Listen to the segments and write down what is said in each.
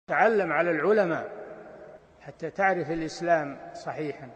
تعلم على العلماء حتى تعرف الإسلام صحيحا.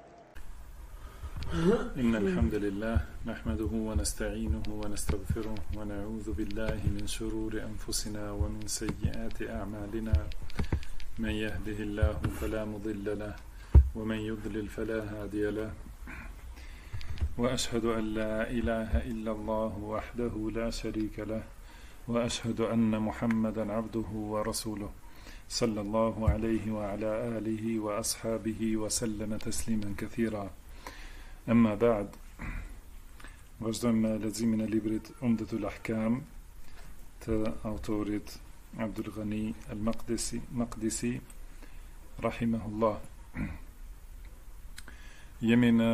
إن الحمد لله نحمده ونستعينه ونستغفره ونعوذ بالله من شرور أنفسنا ومن سيئات أعمالنا، من يهده الله فلا مضل له ومن يضلل فلا هادي له، وأشهد أن لا إله إلا الله وحده لا شريك له، وأشهد أن محمدا عبده ورسوله صلى الله عليه وعلى آله وأصحابه وسلم تسليما كثيرا. أما بعد، vazhdojmë me leximin e librit Umdatul Ahkam të autorit Abdul Ghani al-Maqdisi rahimahullah. Jemi në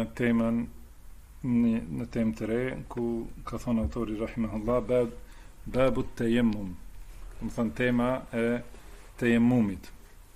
temë të re ku ka thënë autori rahimahullah babu tayammum, do të thënë tema e tayammumit.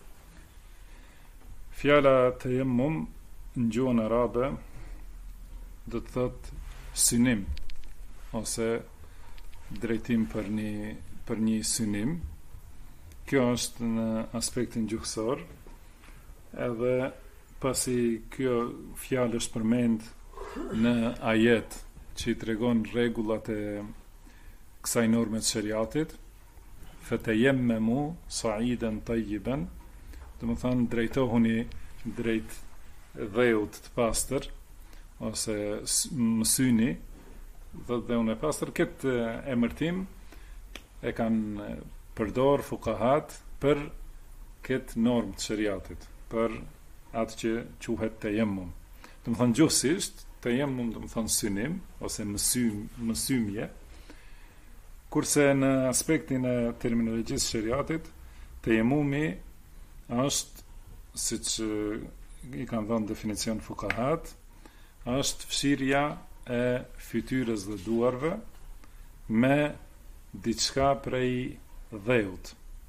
Fjala tayammum në gjuhën arabe do të thot synim ose drejtim për një synim. Kjo është në aspektin gjuhësor, edhe pasi kjo fjalë është përmend në ajet që i tregon rregullat e kësaj norme të shariatit, fatayammamu sa'idan tayyiban, do të thonë drejtohuni drejt dheut të pastër, ose mësyni dhe unë e pastër. Këtë emërtim e kanë përdor fuqahat për këtë normë të shariatit, për atë që quhet tayammum. Do të thonë gjuhësisht tayammum do të thonë synim ose mësymje, kurse në aspektin e terminologjisë së shariatit tayammumi është, siç i kanë dhënë definicion fuqahat, është fshirja e fytyrës dhe duarve me diçka prej dheut.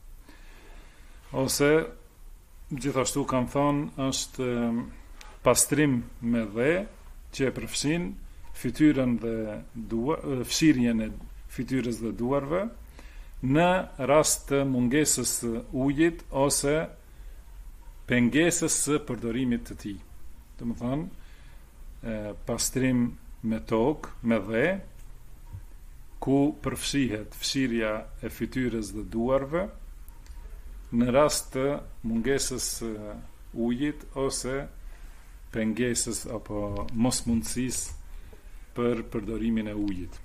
Ose gjithashtu kanë thonë është pastrim me dhe që e përfshin fytyrën dhe fshirjen e fytyrës dhe duarve në rast të mungesës së ujit ose pengesës së përdorimit të tij. Do të thonë pastrim me tokë, me dhe, ku përfshihet fshirja e fytyrës dhe duarve në rast të mungesës ujit ose pengesës apo mosmundësisë për përdorimin e ujit.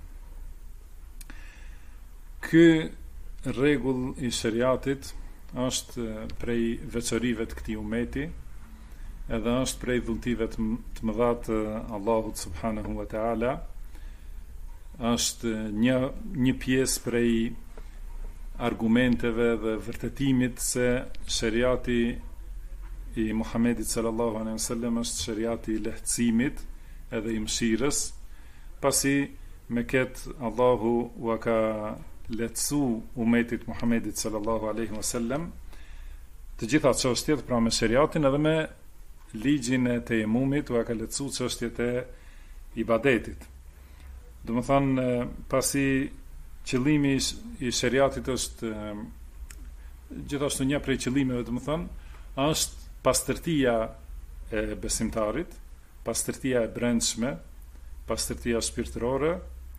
Ky rregull i shariatit është prej veçorive të këtij umeti, edhe është prej dhuntive të mëdha të Allahut subhanahu wa taala. Është një pjesë prej argumenteve dhe vërtetimit se shariati i Muhamedit sallallahu alaihi wasallam është shariati i lehtësimit edhe i mëshirës, pasi me këtë Allahu u ka lehtësu umetit Muhamedit sallallahu alaihi wasallam të gjitha çështjet, pra me shariatin edhe me ligjin e tejemumit u ka lehtësu çështjet e ibadetit. Do të thonë, pasi qëllimi i shariatit është gjithashtu një prej qëllimeve, do të thonë, është pastërtia e besimtarit, pastërtia e brendshme, pastërtia shpirtërore,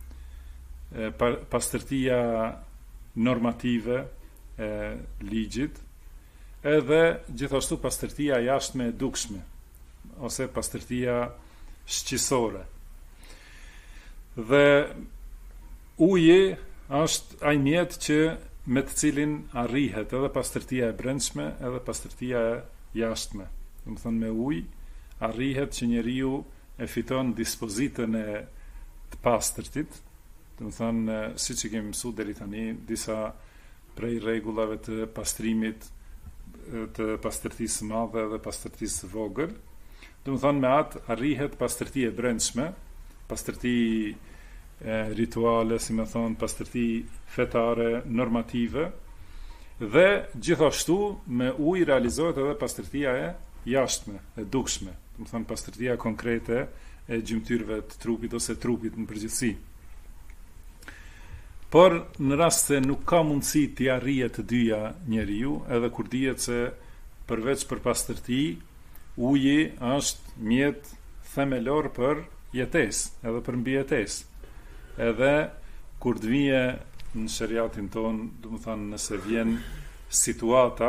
pastërtia normative e ligjit, edhe gjithashtu pastërtia jashtme e dukshme, ose pastërtia shqisore. Dhe uji është ai mjet që me të cilin arrihet edhe pastërtia e brendshme edhe pastërtia e jashtme. Do të thonë, me ujë arrihet që njeriu e fiton dispozitën e të pastërtit. Do të thonë, siç e kemi mësuar deri tani, disa prej rregullave të pastrimit të pastërtisë së madhe dhe pastërtisë së vogël. Do të thonë, me atë arrihet pastërtia e brendshme, pastërti rituale, si më thonë, pastërti fetare, normative, dhe gjithashtu me ujë realizohet edhe pastërtia e jashtme, e dukshme, do të thonë pastërtia konkrete e gjymtyrëve të trupit ose trupit në përgjithësi. Por në rast se nuk ka mundësi t'i arrijet të dyja njeriu, edhe kur dihet se përveç për pastërti, uji është mjet themelor për jetesë, edhe për mbijetesë. Edhe kur të vije në shariatin ton, do të thonë nëse vjen situata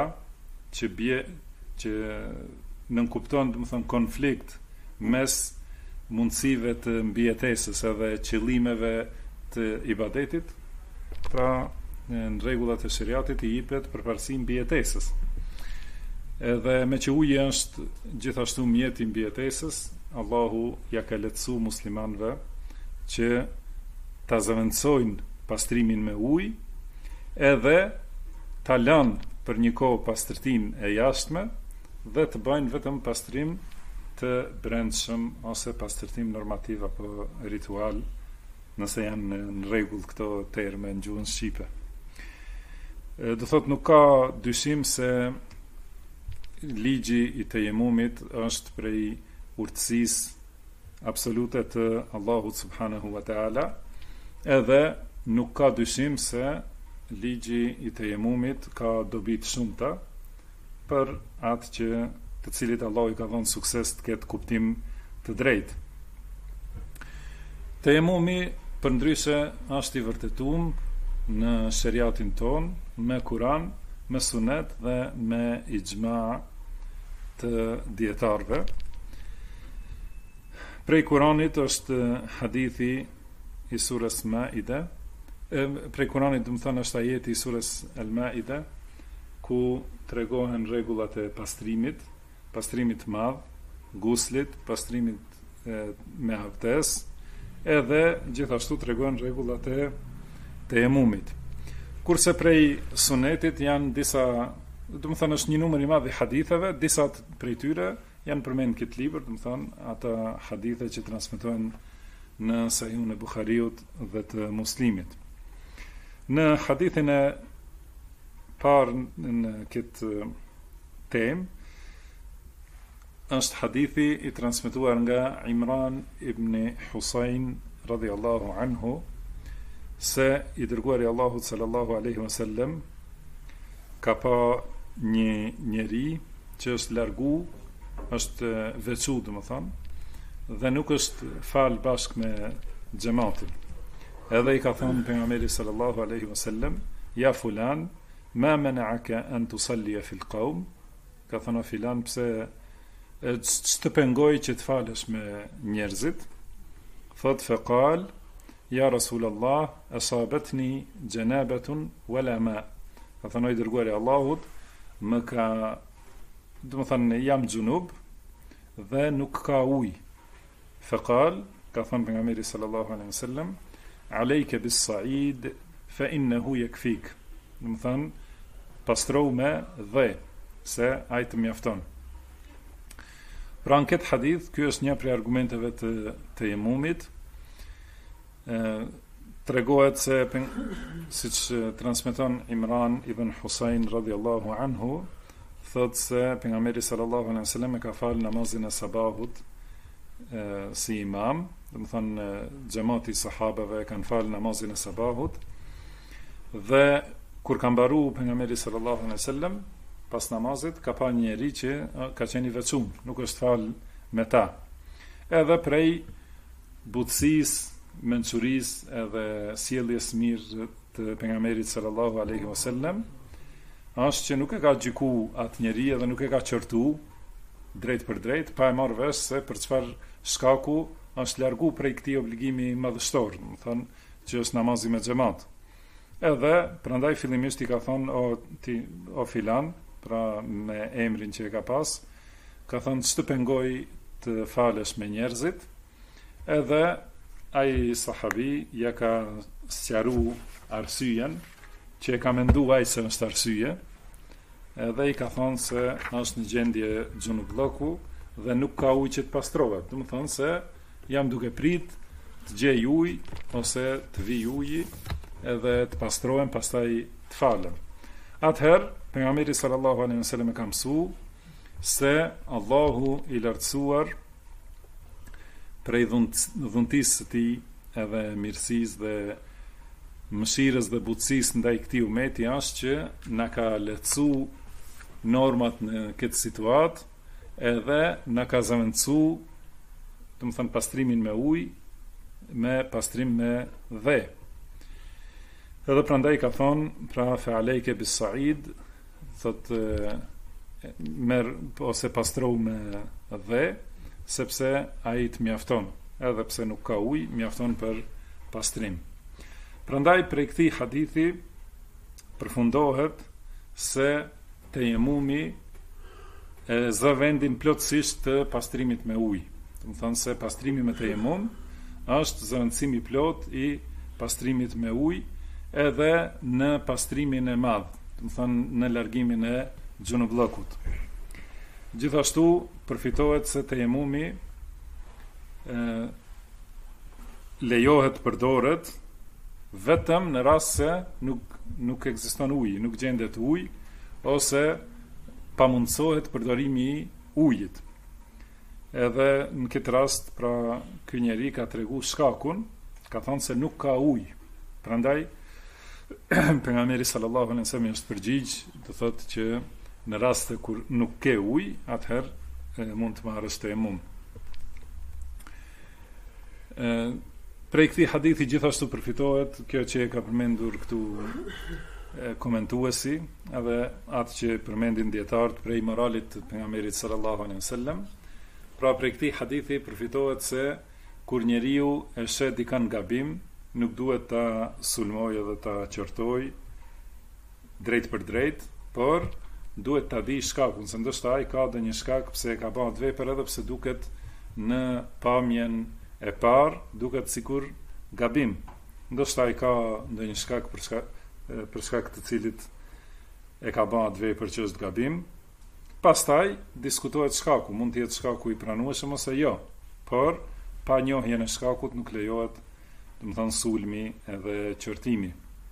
që nënkupton, do të thonë konflikt mes mundësive të mbijetesës edhe qëllimeve të ibadetit, pra në rregullat e shariatit i jepet përparësi mbijetesës. Edhe me që uji është gjithashtu mjet i mbijetesës, Allahu ja ka lehtësuar muslimanëve që ta zëvendësojnë pastrimin me ujë, edhe ta lanë për një kohë pastërtinë e jashtme dhe të bëjnë vetëm pastrim të brendshëm ose pastërtim normativ apo ritual, nëse janë në rregull këto terme në gjuhën shqipe. Do thot nuk ka dyshim se ligji i tejemumit është prej urtësisë absolute të Allahut subhanahu wa taala, edhe nuk ka dyshim se ligji i tejemumit ka dobi të shumta për atë që të cilit Allah i ka dhënë sukses të ketë kuptim të drejtë. Tejemumi përndryshe është i vërtetuar në shariatin ton me Kur'an, me Sunet dhe me ixhma të dietarëve. Prej Kur'anit është hadithi i surës Maide, prej Kur'anit do të thonë është ajeti i surës Al-Maide, ku tregohen rregullat e pastrimit madh, guslit, pastrimit me abdes, edhe gjithashtu tregohen rregullat e tejemumit. Kurse prej Sunetit janë disa, do të thonë është një numër i madh i haditheve, disa prej tyre janë përmend këtë libër, do të thonë ata hadithe që transmetohen në Sahihun e Buhariut dhe të Muslimit. Në hadithin e parë në këtë temë është hadithi i transmetuar nga Imran ibn Husayn radhiyallahu anhu, se i dërguari i Allahut sallallahu alaihi wasallam ka pa një njeri që është largu, është veçu, domethënë, dhe nuk është fal bashkë me xhamatin. Edhe i ka thënë pejgamberi sallallahu alaihi wasallam, ja fulan, ma mana'aka an tusalli fi al-qawm, ka thënë filan, pse të pengoj që të falesh me njerëzit. Thot faqal, ja Rasulallah, asabatni janabatun wala ma. Ka thënë i dërguari i Allahut, më ka, domethënë jam xunub dhe nuk ka ujë. Faqal, ka thënë pejgamberi sallallahu alaihi wasallam, alejke bis sa'id fa innahu yakfik. Domethënë pastrohu me dhe, se ai të mjafton. Pra në këtë hadith, ky është një prej argumenteve të tejemumit. Tregohet se siç transmeton Imran ibn Husayn radhiyallahu anhu, thot se pejgamberi sallallahu alaihi wasallam e ka fal namazin e sabahut si imam, domethënë xhamati i sahabeve kanë fal namazin e sabahut, dhe kur ka mbaruar pejgamberi sallallahu alaihi wasallam pas namazit, ka pa një njeri që ka qenë i veçum, nuk është fal me ta. Edhe prej butësisë, mençurisë edhe sjelljes mirë të pejgamberit sallallahu alaihi wasallam, është që nuk e ka gjyku atë njeri edhe nuk e ka qortu drejt për drejt, pa e marrë vesh se për çfarë shkaku është largu prej këtij obligimi madhështor, do të thonë që është namazi me xhamat. Edhe prandaj fillimisht i ka thonë o filan, pra me emrin që e ka pas, ka thënë ç'të pengoj të falesh me njerëzit, edhe ai sahabi ja ka sqaruar arsyeën që e ka menduar ai se është arsye, edhe i ka thonë se është në gjendje xhunublloku dhe nuk ka ujë që të pastrohet. Do të thonë se jam duke prit të gjej ujë ose të vi uji edhe të pastrohem, pastaj të falem. Atëherë pejgamberi sallallahu alaihi wasallam e ka mësuar se Allahu i lartësuar prej dhuntisë së tij edhe mirësisë dhe mëshirës dhe butësisë ndaj këtij umeti është që na ka lehtësu normat në këtë situatë, edhe na ka zaventësu, do të thënë, pastrimin me ujë, me pastrim me dhe. Edhe prandaj ka thonë, pra fe alejke bis said, thotë merr ose pastrohu me dhe, sepse ai të mjafton, edhe pse nuk ka ujë, mjafton për pastrim. Prandaj prej këtij hadithi përfundohet se tejemumi e zë vendin plotësisht të pastrimit me ujë. Do të thonë se pastrimi me tejemum është zëvendësimi plot i pastrimit me ujë, edhe në pastrimin e madh, do të thonë në largimin e xhunullokut. Gjithashtu përfitohet se tejemumi lejohet përdoret vetëm në rast se nuk ekziston uji, nuk gjendet ujë, ose pamundsohet përdorimi i ujit. Edhe në këtë rast, pra, ky njeri ka tregu shkakun, ka thënë se nuk ka ujë. Prandaj pejgamberi sallallahu alaihi wasallam është përgjigj, do thotë që në raste kur nuk ke ujë, atëherë mund të marrësh tejemum. Prej këtij hadithi gjithashtu përfitohet kjo që e ka përmendur këtu komentuesi, edhe atë që përmendin dietarët prej moralit të pejgamberit sallallahu alaihi wasallam. Pra prej këtij hadithi përfitohet se kur njeriu e sheh dikën gabim, nuk duhet ta sulmoj edhe ta qortoj drejt për drejt, por duhet ta di shkakun, se ndoshta ai ka ndonjë shkak pse e ka bërë atë vepër, edhe pse duket në pamjen e parë duket sikur gabim. Ndoshta ai ka ndonjë shkak për shkak të cilit e ka bërë atë vepër që është gabim. Pastaj diskutohet shkaku, mund të jetë shkaku i pranueshëm ose jo, por pa njohjen e shkakut nuk lejohet, do të thonë, sulmi edhe qortimi.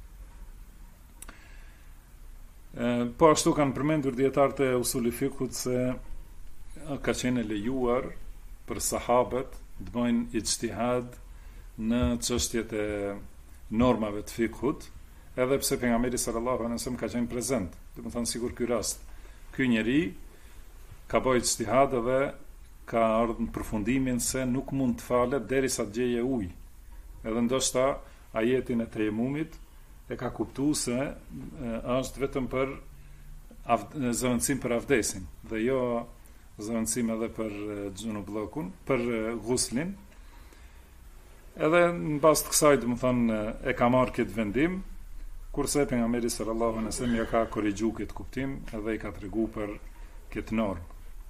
Po ashtu kanë përmendur dietarët e usul fikut se ka qenë lejuar për sahabët të bëjnë ijtihad në çështjet e normave të fikut, edhe pse pejgamberi sallallahu alaihi wasallam ka qenë prezent. Do të thonë, sigur ky rast, ky njeri ka bërë ijtihad dhe ka ardhur në përfundimin se nuk mund të falet derisa të gjejë ujë. Edhe ndoshta ajetin e tejemumit e ka kuptuar se është vetëm për zëvendësim për avdesin, dhe jo zëvendësim edhe për xhunullokun, për ghuslin. Edhe në bazë të kësaj, domethënë, e ka marrë këtë vendim, kurse pejgamberi sallallahu alaihi wasallam ja ka korrigjuar këtë kuptim edhe i ka treguar për këtë normë.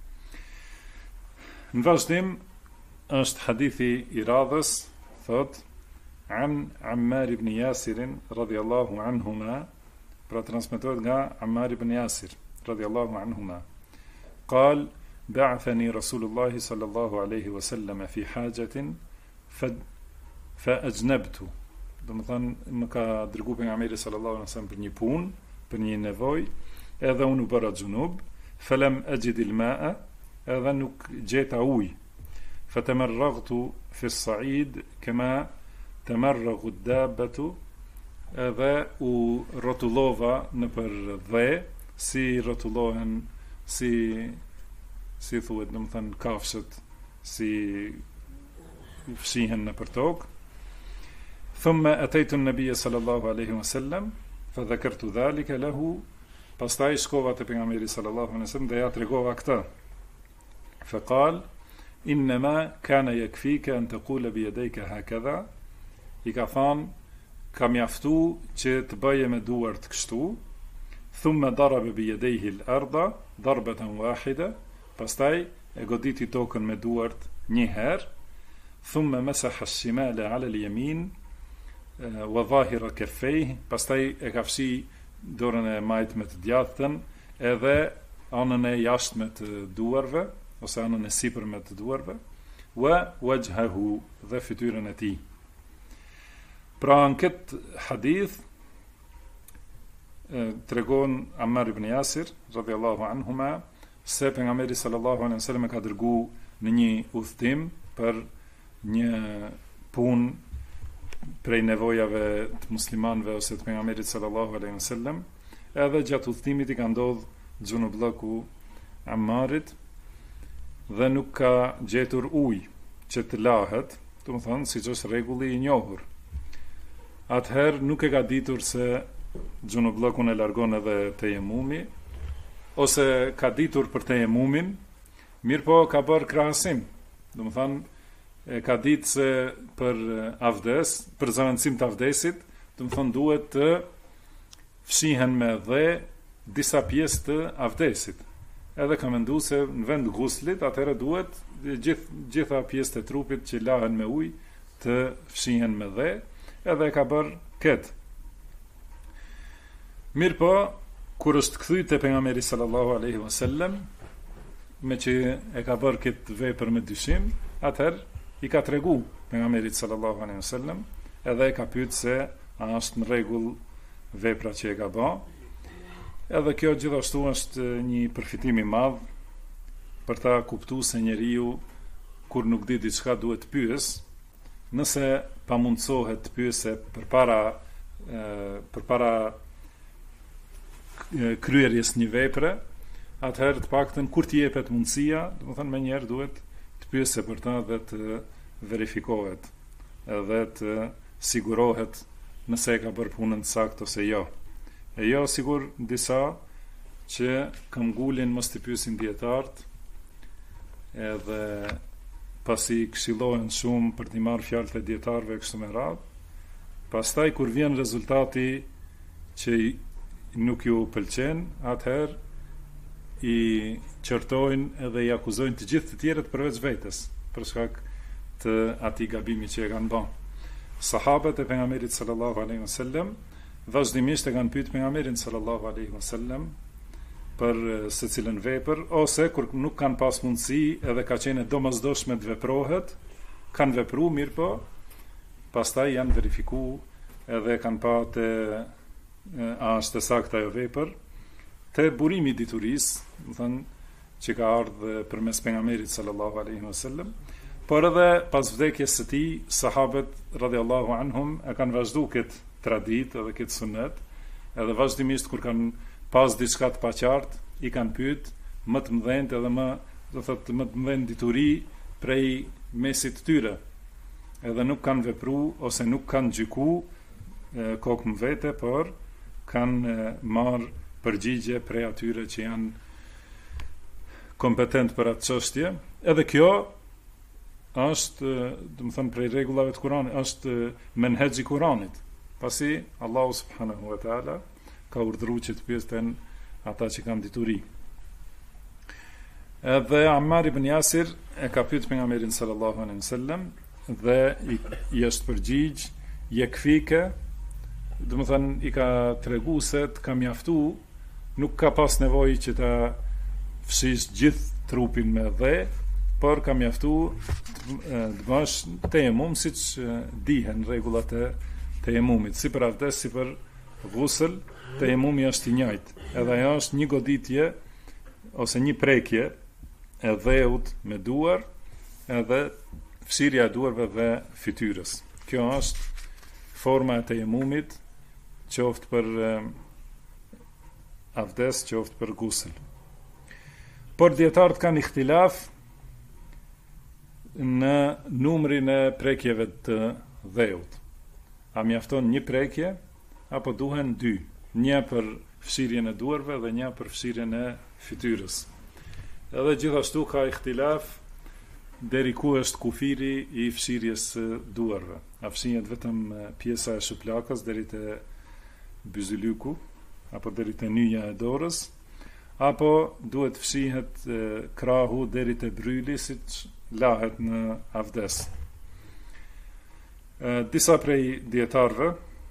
Në vazhdim është hadithi i radhës, thot an Ammar ibn Yasir radhiyallahu anhuma, pra transmetohet nga Ammar ibn Yasir radhiyallahu anhuma. قال بعثني رسول الله صلى الله عليه وسلم في حاجة فأجنبت. Do të thonë, më ka dërguar pejgamberi sallallahu alaihi wasallam për një punë, për një nevojë, edhe unë u bëra xhunub, falam ajid al-ma'a, edhe nuk gjeta ujë. Fatamarragtu fi as-sa'id kama tamarragu ad-dabbatu, edhe u rrotullova nëpër dhe, si rrotullohen, si thuhet, do të thonë, kafshët, si fshihen nëpër tokë. ثم أتيت النبي صلى الله عليه وسلم فذكرت ذلك له. Pastaj shkova te pejgamberi sallallahu alaihi wasallam dhe ja tregova këtë. فقال إنما كان يكفيك أن تقول بيديك هكذا. I ka thënë, ka mjaftu që të bëje me duart kështu. ثم ضرب بيديه الأرض ضربة واحدة. Pastaj e goditi tokën me duart një herë. ثم مسح الشمال على اليمين وظاهر كفيه. Pastaj e ka fshi dorën e majt me të djathtën, edhe anën e jashtme të duarve, ose anën e sipërme të duarve, wa wajhahu, dhe fytyrën e tij. Pra në këtë hadith tregon Ammar ibn Yasir radhiyallahu anhuma se pejgamberi sallallahu alaihi wasallam ka dërguar në një udhtim për një punë prej nevojave të muslimanëve ose të pejgamberit sallallahu alaihi wasallam, edhe gjatë udhëtimit i ka ndodhur xhunullëku Ammarit dhe nuk ka gjetur ujë që të lahet, domethënë siç është rregulli i njohur. Atëherë nuk e ka ditur se xhunullëkun e largon edhe tejemumi, ose ka ditur për tejemumin, mirë po ka bërë krahasim. Domethënë e ka ditë se për avdes, për zëvendësim të avdesit, domethënë duhet të fshihen me dhe disa pjesë të avdesit. Edhe ka menduar se në vend guslit, atëherë duhet gjitha pjesët e trupit që lahen me ujë të fshihen me dhe, edhe e ka bërë këtë. Mirë po, kur është kthyr te pejgamberi sallallahu alaihi wasallam, me që e ka bërë këtë vepër me dyshim, atëherë i ka tregu pejgamberit sallallahu alaihi wasallam, edhe e ka pyet se a është në rregull vepra që e ka bërë. Edhe kjo gjithashtu është një përfitim i madh për ta kuptuar se njeriu kur nuk di diçka duhet të pyes, nëse pamundsohet të pyesë përpara kryerjes një vepre, atëherë të paktën kur t'i jepet mundësia, domethënë menjëherë duhet të pyesë për ta dhe të verifikohet, edhe të sigurohet nëse e ka bërë punën saktë ose jo. E jo sigur disa që këmbgulin mos t'i pyesin dietarët, edhe pasi këshillohen shumë për t'i marrë fjalët e dietarëve kështu me radhë, pastaj kur vjen rezultati që nuk ju pëlqen, atëherë i qërtojnë edhe i akuzojnë të gjithë të tjerët përveç vetes, për shkak të atij gabimi që e kanë bërë. Sahabët e pejgamberit sallallahu alaihi wasallam vazhdimisht e kanë pyetur pejgamberin sallallahu alaihi wasallam për secilën vepër, ose kur nuk kanë pas mundësi edhe ka qenë domosdoshme të veprohet, kanë vepruar mirë po, pastaj janë verifikuar edhe kanë pa të a është e saktë ajo vepër, te burimi i diturisë, do thënë që ka ardhur përmes pejgamberit sallallahu alaihi wasallam, por edhe pas vdekjes së tij, sahabët radhiyallahu anhum e kanë vazhduar këtë traditë edhe këtë sunet, edhe vazhdimisht kur kanë pas diçka të paqartë, i kanë pyet më të mëdhenjt edhe më të mëdhenj dituri prej mesit të tyre. Edhe nuk kanë vepruar ose nuk kanë gjykuar kokë më vete, por kanë marrë përgjigje prej atyre që janë kompetent për atë çështje. Edhe kjo është, do të them, prej rregullave të Kuranit, është menhexhi i Kuranit. Pasi Allahu subhanahu wa taala ka urdhëruar që të pyeten ata që kanë dituri. Edhe Ammar ibn Yasir e ka pyetur pejgamberin sallallahu alaihi wasallam dhe i është përgjigj yekfike, do të thënë i ka treguar se të ka mjaftuar, nuk ka pas nevojë që ta fshish gjithë trupin me dhe, por ka mjaftuar të bash tejemum siç dihen rregullat e tejemumit, si për avdes, si për ghusl, tejemumi është i njëjtë. Edhe ajo është një goditje ose një prekje e dheut me duar, edhe fshirja e duarve dhe fytyrës. Kjo është forma e tejemumit, qoftë për avdes, qoftë për ghusl. Por dietarët kanë ihtilaf në numrin e prekjeve të dheut. A mjafton një prekje apo duhen dy? Një për fshirjen e duarve dhe një për fshirjen e fytyrës. Edhe gjithashtu ka ihtilaf deri ku është kufiri i fshirjes së duarve. A fshihet vetëm pjesa e shuplakës deri te byzylyku apo deri te nyja e dorës, apo duhet fshihet krahu deri te bryli siç lahet në avdes. Disa prej dietarëve,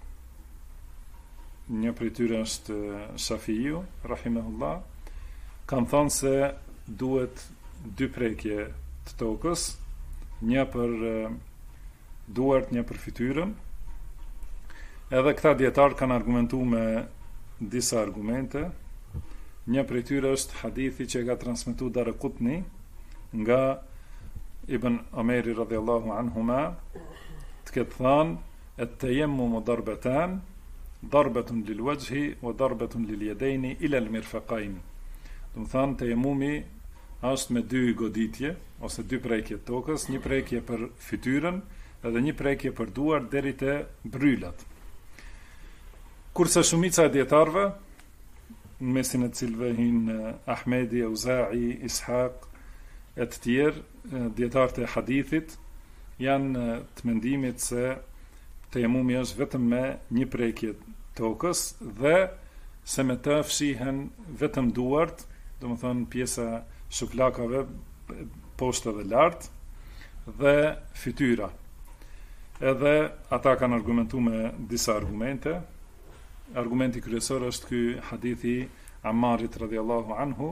një prej tyre është Shafiu rahimahullah, kanë thënë se duhet dy prekje të tokës, një për duart, një për fytyrën. Edhe këta dietarë kanë argumentuar me disa argumente. Një prej tyre është hadithi që e ka transmetuar Daraqutni nga Ibn Omeri radhiyallahu anhuma, të ketë thënë at-tayammumu darbatan, darbatun lil wajhi wa darbatun lil yadaini ila al mirfaqain. Do të thonë tayamumi është me dy goditje ose dy prekje të tokës, një prekje për fytyrën edhe një prekje për duar deri te brylat. Kurse shumica e dietarëve, në mesin e cilëve hin Ahmedi, Auza'i, Ishaq e të tjerë, dietarët e hadithit janë të mendimit se tayamumi është vetëm me një prekje tokës dhe se me të fshihen vetëm duart, domethënë pjesa shuplakave poshtë dhe lart dhe fytyra. Edhe ata kanë argumentuar me disa argumente. Argumenti kryesor është ky hadithi Ammarit radhiyallahu anhu.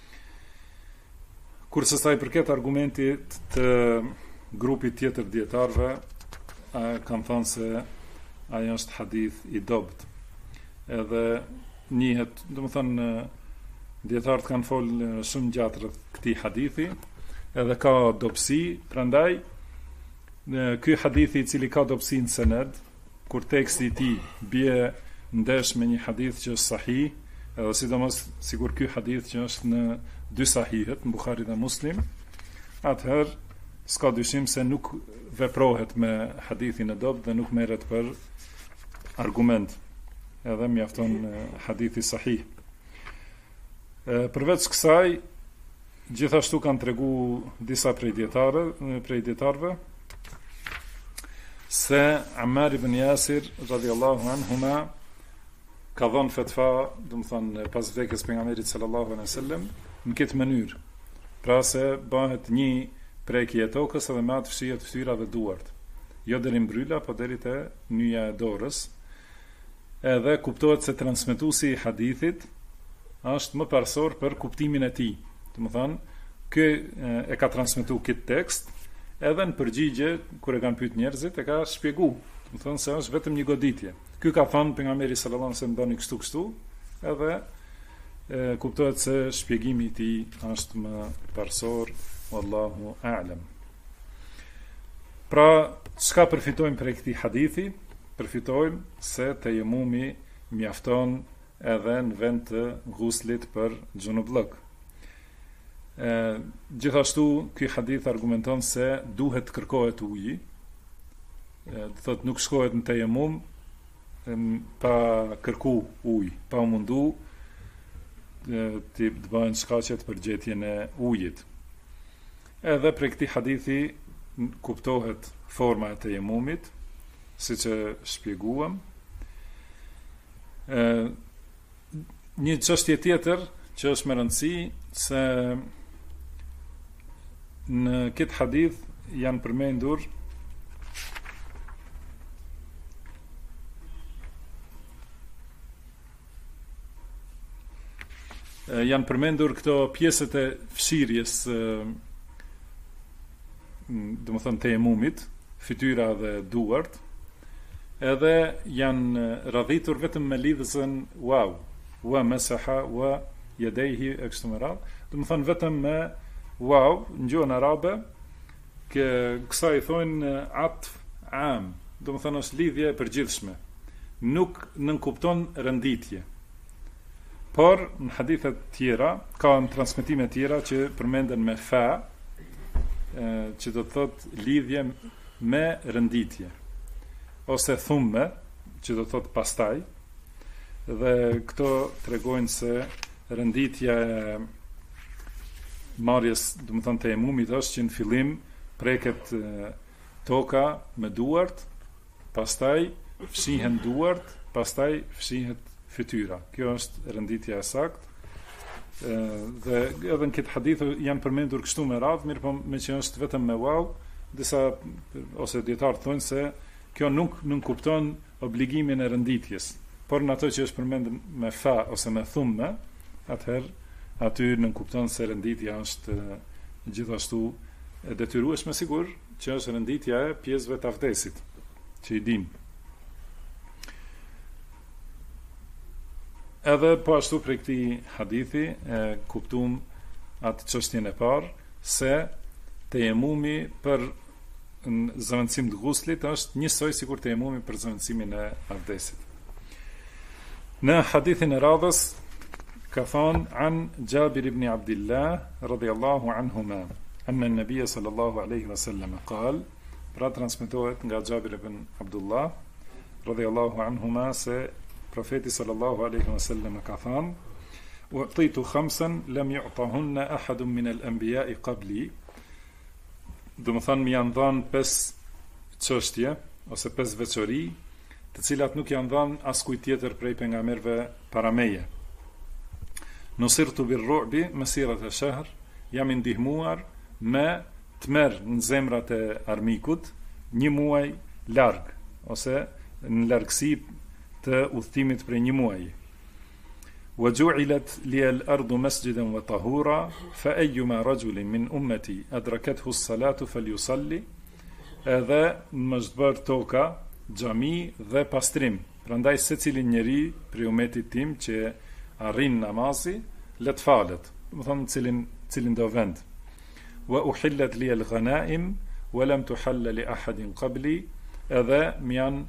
Kurse sa i përket argumentit të grupit tjetër dietarëve, kanë thënë se ai është hadith i dobët. Edhe njihet, domethënë dietarët kanë folë shumë gjatë rreth këtij hadithi, edhe ka dobësi, prandaj ky hadithi i cili ka dobësi në sened, kur teksti i tij bie ndesh me një hadith që është sahih, edhe sidomos sikur ky hadith që është në dy sahihet, në Buhari dhe Muslim, atëherë s'ka dyshim se nuk veprohet me hadithin e dobët dhe nuk merret për argument. Edhe mjafton hadithi sahih. Përveç kësaj, gjithashtu kanë tregu disa prej dietarëve se Ammar ibn Yasir radhiyallahu anhuma ka dhënë fetva, do të thonë pas vdekjes pejgamberit sallallahu alaihi wasallam, në këtë mënyrë. Pra se bëhet një prekje e tokës edhe me atë fshihet fytyra dhe duart. Jo deri në bryla, po deri te nyja e dorës. Edhe kuptohet se transmetuesi i hadithit është më parsor për kuptimin e tij. Do të thonë, ky e ka transmetuar këtë tekst, edhe në përgjigje kur e kanë pyet njerëzit e ka shpjeguar. Do të thonë se është vetëm një goditje. Ky ka thënë pejgamberi sallallahu alajhi wasallam bëni kështu, edhe kuptohet se shpjegimi i tij është më parsor, wallahu a'lam. Pra, çka përfitojmë prej këtij hadithi? Përfitojmë se tayamumi mjafton edhe në vend të ghuslit për gjunublëk. Gjithashtu, ky hadith argumenton se duhet të kërkohet uji, do thotë nuk shkohet në tayamum pa kërku ujë, pa mundu të bëhen shkaqet për gjetjen e ujit. Edhe për këtij hadithi kuptohet forma e tayamumit, siç e shpjeguam. Një çështje tjetër që është me rëndësi se në këtë hadith janë përmendur këto pjesët e fshirjes, domethënë tayamumit, fytyra dhe duart, edhe janë radhitur vetëm me lidhësën waw, wa masaha wa yadayhi e kështu me radhë, domethënë vetëm me waw në gjuhën arabe, kësaj i thonë atf am, domethënë është lidhje e përgjithshme, nuk nënkupton rënditje. Por në hadithet tjera ka në transmetime tjera që përmenden me fa, që do të thot lidhje me rënditje, ose thumme, që do të thot pastaj, dhe këto tregojnë se rënditja e marrjes, do të thonë tayamumit, është që në fillim preket toka me duart, pastaj fshihen duart, pastaj fshihet fytyra. Kjo është rënditja e saktë. Dhe edhe në këtë hadith janë përmendur kështu me radhë, mirë po me që është vetëm me waw, disa ose dietarë thonë se kjo nuk kupton obligimin e rënditjes, por në ato që është përmendur me fa ose me thumme, atëherë aty nënkupton se rënditja është gjithashtu e detyrueshme, sigur që është rënditja e pjesëve të avdesit, që i dim. Edhe po ashtu për këtij hadithi kuptum atë çështjen e parë se tayamumi për në zëvendësim të ghuslit është njësoj sikur tejemumi për zëvendësimin e abdesit. Në hadithin e radhës ka thonë an Jabir ibn Abdillah radhiyallahu anhuma anna an-nabiy sallallahu alaihi wasallam qal, pra transmetohet nga Jabir ibn Abdullah radhiyallahu anhuma se profeti sallallahu alaihi wasallam ka thonë u'titu khamsan lam yu'tahunna ahadun min al-anbiya'i qabli, do më thonë më janë dhënë 5 çështje ose 5 veçori të cilat nuk janë dhënë askujt tjetër prej pejgamberëve para meje. Nusirtu bir-ru'bi masirata shahr, jam i ndihmuar me tmerr në zemrat e armikut një muaj larg ose në largësi të udhëtimit për një muaji. Wa ju'ilat li al-ardu masjidan wa tahura fa ayyuma rajulin min ummati adrakathu as-salatu falyusalli, edhe më është bërë toka xhami dhe pastrim, prandaj secilin njeri prej umetit tim që arrin namazi le të falet, do të thonë cilin do vend. Wa uhillat li al-ghanaim wa lam tuhalla li ahadin qabli, edhe më janë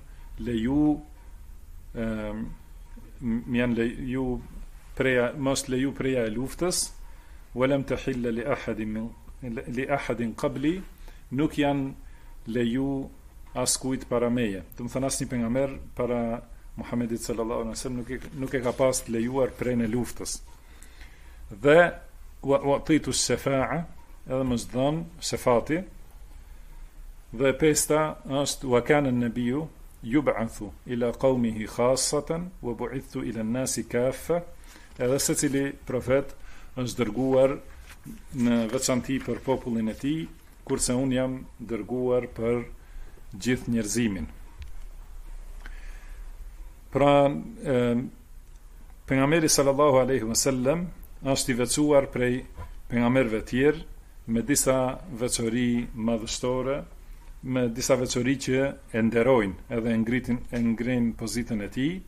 leju mos leju preja e luftës, wa lam tahilla li ahadin qabli, nuk janë leju askujt para meje. Do të thonë asnjë pejgamber para Muhamedit sallallahu alaihi wasallam nuk e ka pas të lejuar prejën e luftës. Dhe wa'titu shafa'a, edhe më është dhënë shefati. Dhe pesta është wa kana an-nabiyyu yub'athu ila qaumihi khassatan wa bu'ithtu ila an-nasi kaffa, edhe secili profet është dërguar në veçanti për popullin e tij, kurse unë jam dërguar për gjithë njerëzimin. Pra, pejgamberi sallallahu alaihi wasallam është i veçuar prej pejgamberëve tjerë me disa veçori madhështore, me disa veçori që e nderojnë edhe e ngrin pozitën e tij.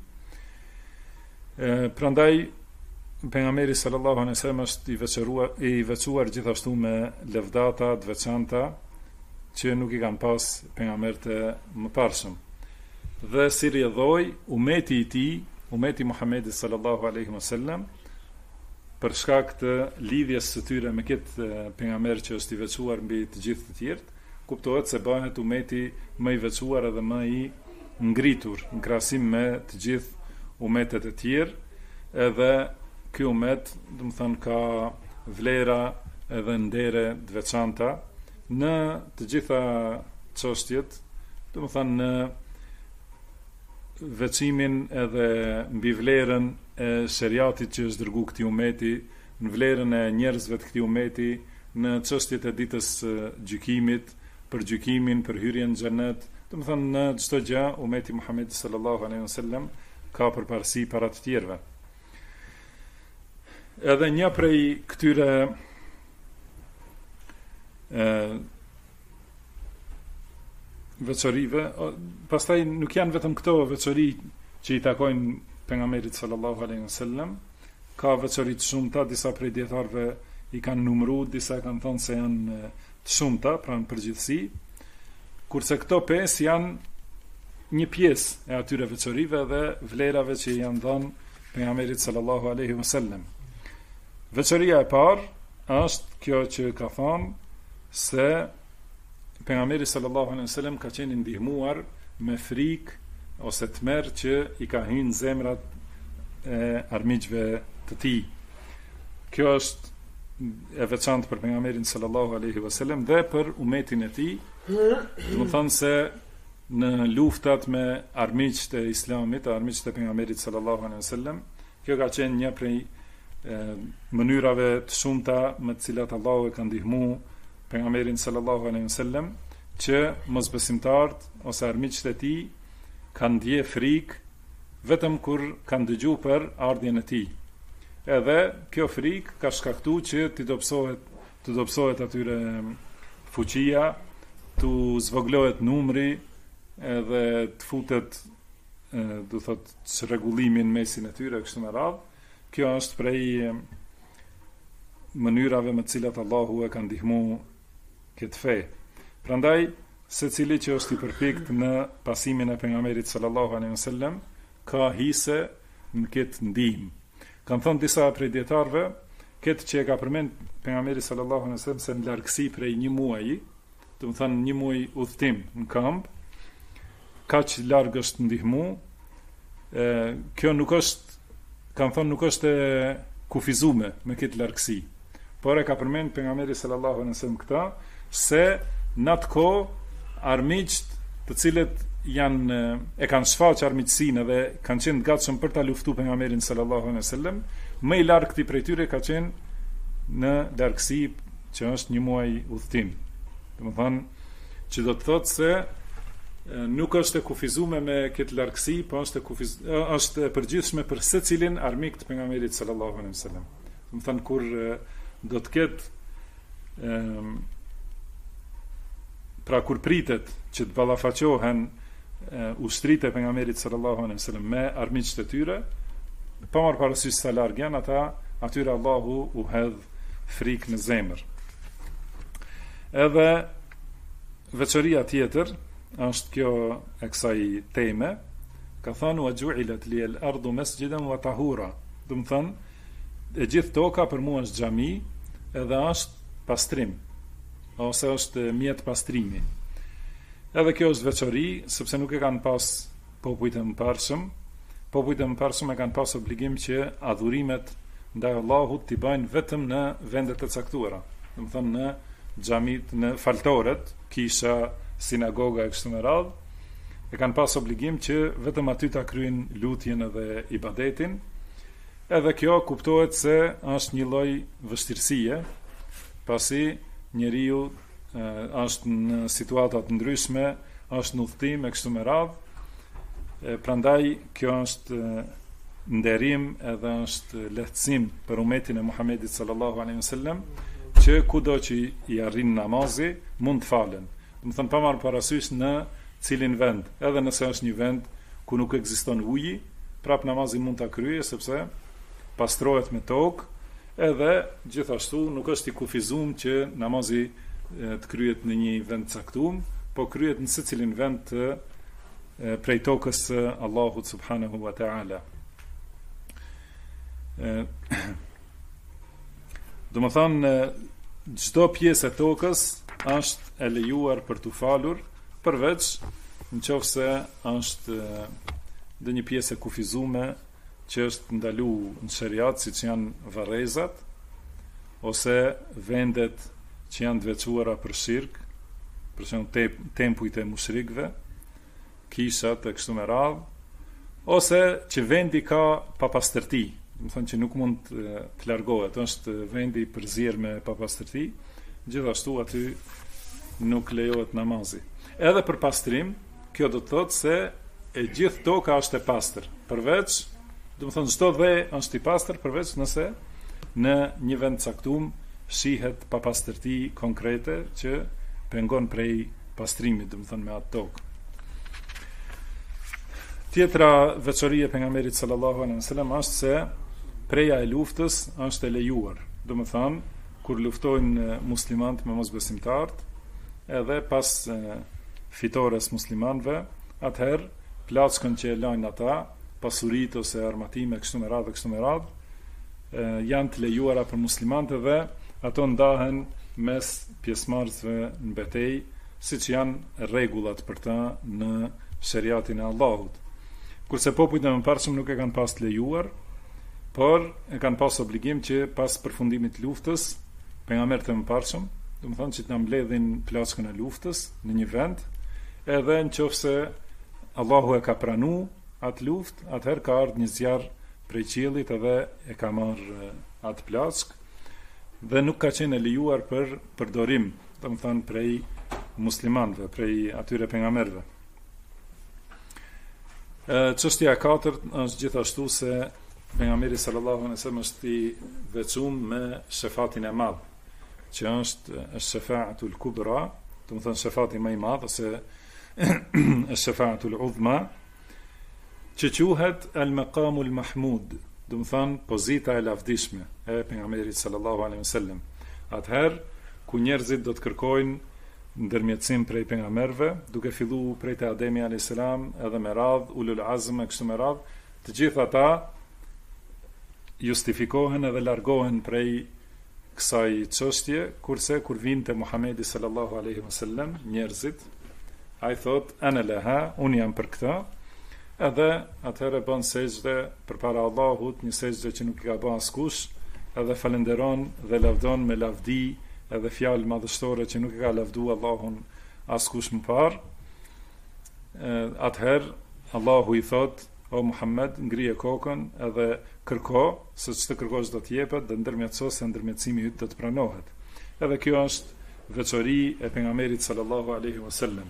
Prandaj pejgamberi sallallahu alaihi wasallam është i veçuar gjithashtu me lëvdata të veçanta që nuk i kanë pas pejgamberët e mëparshëm. Dhe si rrjedhoi umeti i tij, umeti Muhamedit sallallahu alaihi wasallam, për shkak të lidhjes së tyre me këtë pejgamber që është i veçuar mbi të gjithë të tjerët, kuptohet se bëhet umeti më i veçuar edhe më i ngritur në krahasim me të gjithë umetet e tjerë, edhe ky umet, do të thonë, ka vlera edhe ndere të veçanta në të gjitha çështjet, do të thonë në veçimin edhe mbi vlerën e sheriatit që është dërguar këtij umeti, në vlerën e njerëzve të këtij umeti, në çështjet e ditës gjykimit, për gjykimin, për hyrjen në xhenet, do të thonë në çdo gjë umeti Muhamedit sallallahu alaihi wasallam ka përparësi para të tjerëve. Edhe një prej këtyre veçorive, pastaj nuk janë vetëm këto veçori që i takojnë pejgamberit sallallahu alaihi wasallam, ka veçori të shumta, disa prej dietarëve i kanë numëruar, disa kanë thënë se janë të shumta, pra në përgjithësi, kurse këto 5 janë një pjesë e atyre veçorive dhe vlerave që janë dhënë pejgamberit sallallahu alaihi wasallam. Veçoria e parë është kjo që ka thonë se pejgamberi sallallahu alaihi wasallam ka qenë ndihmuar me frikë ose tmerr që i ka hyrë në zemrat e armiqve të tij. Kjo është e veçantë për pejgamberin sallallahu alaihi wasallam dhe për umetin e tij. Do të thonë se në luftat me armiqtë e Islamit, armiqtë e pejgamberit sallallahu alaihi wasallam, kjo ka qenë një prej mënyrave të shumta me të cilat Allahu e ka ndihmuar pejgamberin sallallahu alaihi wasallam që mosbesimtarët ose armiqtë e tij kanë ndje frikë vetëm kur kanë dëgjuar për ardhjen e tij. Edhe kjo frikë ka shkaktuar që të dobësohet atyre fuqia, të zvoglohet numri, edhe të futet do thot çrregullimin mesin e tyre kështu me radhë. Kjo është prej mënyrave me të cilat Allahu e ka ndihmuar këtë fe. Prandaj secili që është i përpikt në pasimin e pejgamberit sallallahu alaihi wasallam ka hise në këtë ndihmë. Kanë thënë disa prej dietarëve, këtë që e ka përmend pejgamberi sallallahu alaihi wasallam se në largësi prej një muaji, do të thënë një muaj udhtim në kamp, kaq larg është ndihmu, kjo nuk është, kanë thënë nuk është e kufizuar me këtë largësi. Por e ka përmend pejgamberi sallallahu alaihi wasallam këta se në atë kohë armiqt të cilët e kanë shfaqur armiqsinë dhe kanë qenë të gatshëm për ta luftuar pejgamberin sallallahu alaihi wasallam, më i largëti prej tyre ka qenë në largësi që është një muaj udhtim. Domethënë që do të thotë se nuk është e kufizuar me këtë largësi, po është e përgjithshme për secilin armik të pejgamberit sallallahu alaihi wasallam. Domethënë kur do të ketë pra kur pritet që të ballafaqohen ushtritë e pejgamberit sallallahu alaihi wasallam me armiqtë e tyre, pa marrë parasysh sa larg janë ata, atyre Allahu u hedh frikë në zemër. Edhe veçoria tjetër është kjo e kësaj teme, ka thënë wa ju'ilat li al-ardu masjidan wa tahura. Do të thënë e gjithë toka për mua është xhami, edhe është pastrim, ose është mjet pastrimi. Edhe kjo është veçori, sepse nuk e kanë pas popujt e mëparshëm. Popujt e mëparshëm e kanë pas obligim që adhurimet ndaj Allahut t'i bëjnë vetëm në vendet e caktuara. Do të thënë në xhamit, në faltoret, kisha, sinagoga e kështu me radhë, e kanë pas obligim që vetëm aty ta kryejnë lutjen edhe ibadetin. Edhe kjo kuptohet se është një lloj vështirësie, pasi njeriu është në situata të ndryshme, është në udhtim e kështu me radhë. Prandaj kjo është nderim edhe është lehtësim për umetin e Muhamedit sallallahu alaihi wasallam, që kudo që i arrin namazi mund të falen. Do të thënë pa marrë parasysh në cilin vend, edhe nëse është një vend ku nuk ekziston uji, prap namazi mund ta kryejë sepse pastrohet me tokë, edhe gjithashtu nuk është i kufizuar që namazi të kryet në një vend caktuar, po kryet në secilin vend të prej tokës Allahut subhanahu wa ta'ala. Do më thënë, çdo pjesë e tokës është e lejuar për të falur, përveç nëse është dhe një pjesë e kufizuar që është ndalu në shariat, siç janë varrezat ose vendet që janë të veçuara për shirk, për shembull tempujt e mushrikëve, kishat e kështu me radhë, ose që vendi ka papastërti, do të thonë që nuk mund të largohet, është vendi përzier me papastërti, gjithashtu aty nuk lejohet namazi. Edhe për pastrim, kjo do të thotë se e gjithë toka është e pastër, përveç, do të thonë çdo dhe është i pastër përveç nëse në një vend caktuar shihet papastërti konkrete që pengon prej pastrimit, do të thonë me atë tokë. Tjetra veçori e pejgamberit sallallahu alaihi wasallam është se preja e luftës është e lejuar. Do të thonë kur luftojnë muslimanët me mosbesimtarët, edhe pas fitores muslimanëve, atëherë plaçkën që e lajnë ata, pasuritë ose armatime kështu me radhë, janë të lejuara për muslimanët dhe ato ndahen mes pjesëmarrësve në betejë, siç janë rregullat për ta në shariatin e Allahut. Kurse popujt e mëparshëm nuk e kanë pas të lejuar, por e kanë pas obligim që pas përfundimit të luftës, pejgamberët e mëparshëm, do të thonë që të mbledhin plaçkën e luftës në një vend, edhe nëse Allahu e ka pranuar atë luftë, atëherë ka ardhur një zjarr prej qiellit edhe e ka marrë atë plaçkë, dhe nuk ka qenë e lejuar për përdorim, do të thonë prej muslimanëve, prej atyre pejgamberëve. Çështja e katërt është gjithashtu se pejgamberi sallallahu alaihi wasallam është i veçuar me shefatin e madh, që është ash-shafa'atul kubra, do të thonë shefati më i madh ose ash-shafa'atul udhma, që quhet al-maqamul mahmud, do të thonë pozita e lavdishme e pejgamberit sallallahu alaihi wasallam. Atëherë ku njerëzit do të kërkojnë ndërmjetësim prej pejgamberëve, duke filluar prej te Ademi alayhis salam, edhe me radh ulul azm e kështu me radh, të gjithë ata justifikohen edhe largohen prej kësaj çështje, kurse kur vinte Muhamedi sallallahu alaihi wasallam, njerëzit, ai thot ana laha, un jam për këtë, edhe atëherë bën sejdë përpara Allahut, një sejdë që nuk i ka bën askush, edhe falenderon dhe lavdon me lavdi edhe fjalë madhështore që nuk i ka lavdu Allahun askush më parë. Atëherë Allahu i thot: o Muhammed, ngrije kokën edhe kërko, se ç'të kërkosh do të jepet, dhe ndërmjetëso se ndërmjetësimi yt do të pranohet. Edhe kjo është veçori e pejgamberit sallallahu alaihi wasallam.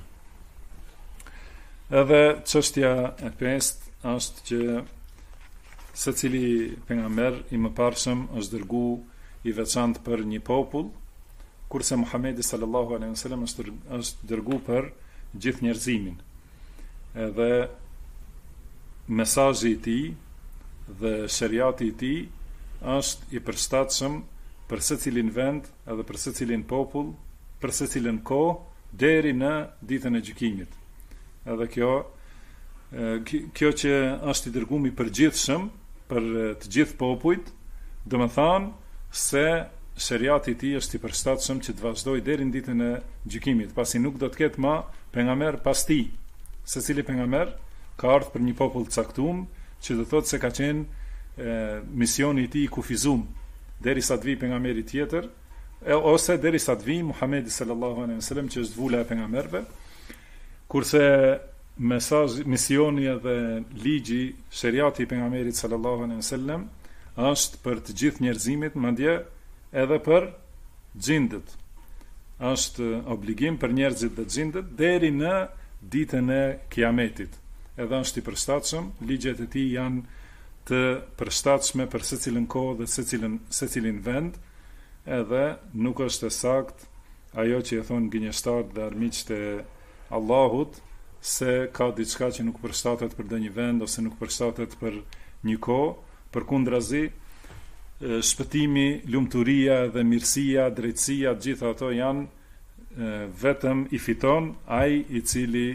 Edhe çështja e pestë është që secili pejgamber i mëparshëm është dërgu i veçantë për një popull, kurse Muhamedi sallallahu alaihi wasallam është dërgu për gjithë njerëzimin. Edhe mesazhi i tij dhe shariati i tij është i përshtatshëm për secilin vend edhe për secilin popull, për secilin kohë deri në ditën e gjykimit. Edhe kjo që është i dërguar i përgjithshëm për të gjithë popujt, do të thonë se shariati i tij është i përshtatshëm që të vazhdojë deri në ditën e gjykimit, pasi nuk do të ketë më pejgamber pas tij. Secili pejgamber ka ardhur për një popull të caktuar, që do thotë se ka qenë misioni i tij i kufizuar derisa të vijë pejgamberi tjetër, ose derisa të vijë Muhamedi sallallahu alaihi wasallam, që është vula e pejgamberëve, kurse misioni dhe ligji, shariati i pejgamberit sallallahu alaihi wasallam është për të gjithë njerëzimit, madje edhe për xhindët. Është obligim për njerëzit dhe xhindët deri në ditën e Kiametit. Edhe është i përshtatshëm, ligjet e tij janë të përshtatshme për secilën kohë dhe secilin vend, edhe nuk është e saktë ajo që e thonë gënjeshtarët dhe armiqtë e Allahut, se ka diçka që nuk përshtatet për ndonjë vend ose nuk përshtatet për një kohë, përkundrazi shpëtimi, lumturia dhe mirësia, drejtësia, gjitha ato janë vetëm i fiton ai i cili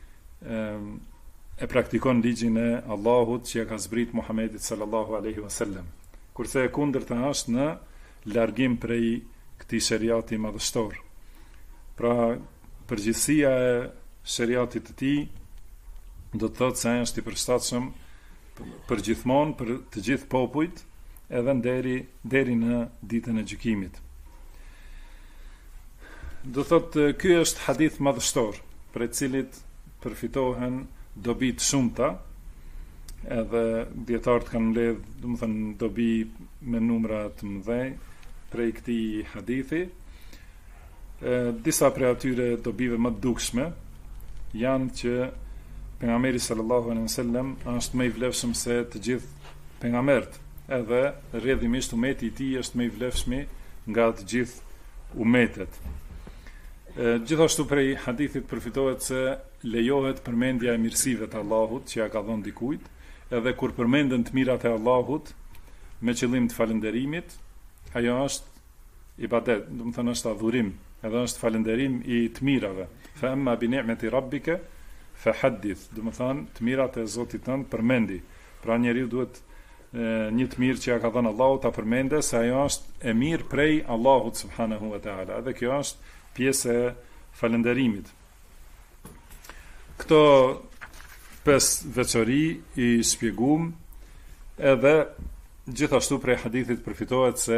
e praktikon ligjin e Allahut që ja ka zbrit Muhamedit sallallahu alaihi wasallam. Kurse e kundërta është në largim prej këtij shariati madhështor. Pra, përgjithësia e shariatit të tij do të thotë se ai është i përshtatshëm për gjithmonë për të gjithë popujt, edhe deri në ditën e gjykimit. Do thotë ky është hadith madhështor, për cilit përfitohen dobi të shumta, edhe dietarët kanë mbledh, domethënë dobi me numra të mëdhenj prej këtij hadithi. Disa prej atyre dobive më të dukshme janë që pejgamberi sallallahu alaihi wasallam është më i vlefshëm se të gjithë pejgamberët, edhe rrjedhimisht umeti i tij është më i vlefshëm nga të gjithë umetet. Gjithashtu prej hadithit përfitohet se lejohet përmendja e mirësive të Allahut që ja ka dhënë dikujt, edhe kur përmenden të mirat e Allahut me qëllim të falënderimit, ajo është ibadet, do të thonë është adhurim, edhe është falënderim i të mirave. Fa amma bi ni'mati rabbika fa hadith, do të thonë të mirat e Zotit tënd përmendi. Pra njeriu duhet një të mirë që ja ka dhënë Allahu ta përmendë, se ajo është e mirë prej Allahut subhanahu wa taala. Edhe kjo është pjesë e falënderimit. Këto 5 veçori i shpjeguam, edhe gjithashtu prej hadithit përfitohet se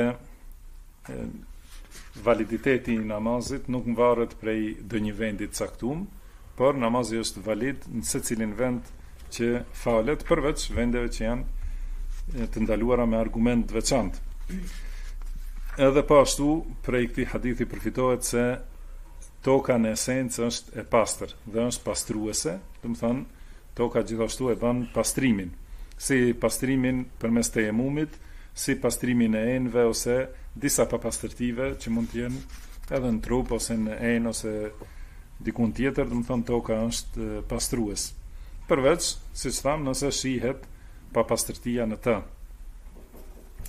validiteti i namazit nuk varet prej ndonjë vendi të caktuar, por namazi është valid në secilin vend që falet, përveç vendeve që janë të ndaluara me argument të veçantë. Edhe po ashtu prej këtij hadithi përfitohet se toka në esencë është e pastër dhe është pastruese, do të thonë toka gjithashtu e bën pastrimin, si pastrimin përmes tejemumit, si pastrimin e enëve ose disa papastërtive që mund të jenë edhe në trup ose në enë ose diku tjetër, do të thonë toka është pastrues. Përveç, siç tham, nëse shihet papastërtia në të.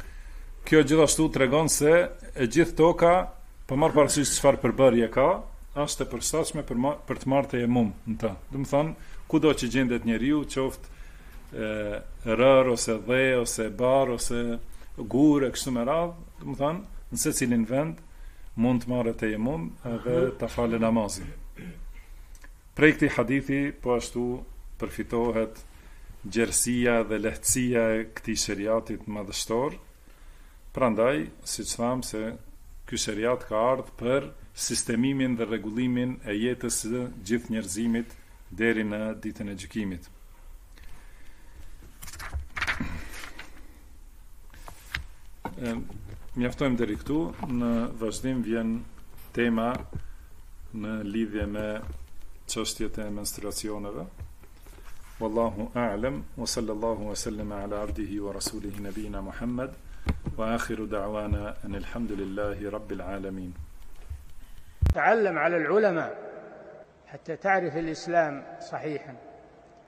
Kjo gjithashtu tregon se e gjithë toka, po marr parasysh çfarë përbërje ka, është e përshtatshme për të marrë tejemum në ta. Do të thonë, kudo që gjendet njeriu, qoftë rër ose dhe ose bar ose gur e kështu me radhë, do të thonë, në secilin vend mund të marrë tejemum dhe ta falë namazin. Prej këtij hadithi po ashtu përfitohet gjerësia dhe lehtësia e këtij shariatit madhështor. Prandaj, siç tham se ky shariat ka ardhur për sistemimin dhe rregullimin e jetës së gjithë njerëzimit deri në ditën e gjykimit. Mjaftojmë deri këtu. Në vazhdim vjen tema në lidhje me çështjet e menstruacioneve. Wallahu a'lam wa sallallahu wa sallama ala abdihi wa rasulihi nabina Muhammad wa akhiru da'wana anil hamdulillahi rabbil alamin. تعلم على العلماء حتى تعرف الإسلام صحيحا.